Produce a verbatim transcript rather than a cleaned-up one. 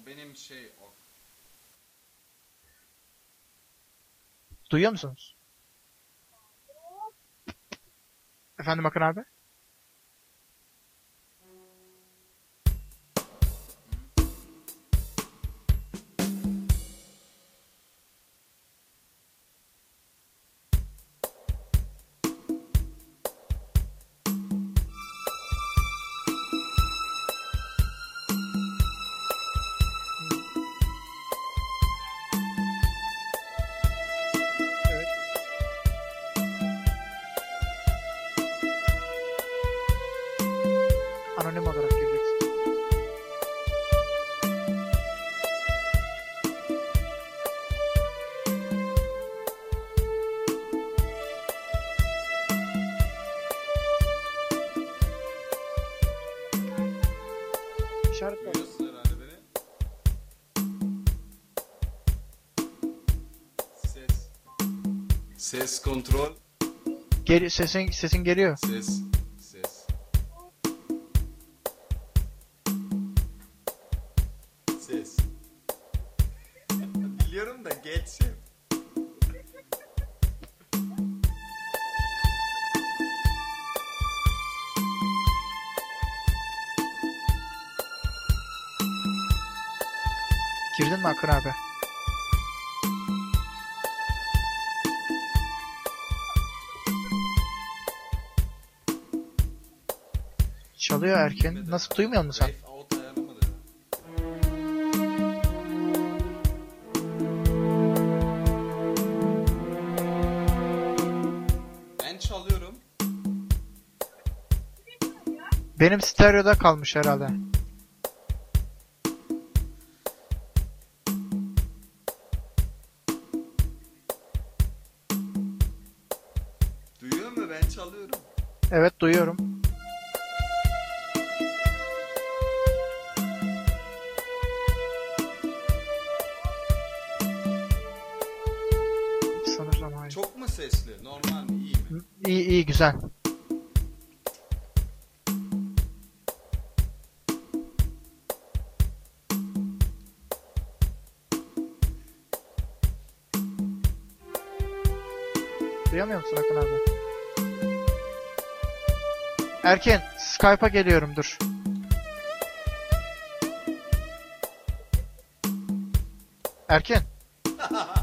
benim şey o. Duyuyor musunuz? Efendim Akın abi? Evet. Anonim olarak gireceksin. İşaret var. Duyuyorsun herhalde beni. Ses. Ses kontrol. Geri, sesin, sesin geliyor. Ses. Ses. Ses. Biliyorum da geçsin. Girdin mi Akın abi? Çalıyor Erken. Nasıl duymuyor musun sen? Wave out ayarlamadı. Ben çalıyorum. Benim stereoda kalmış herhalde. Duyuyor mu? Ben çalıyorum. Evet duyuyorum. Sanırsam hayır. Çok mu sesli? Normal mi? İyi mi? İyi iyi güzel. Duyamıyor musun Akın abi? Erken, Skype'a geliyorum dur. Erken.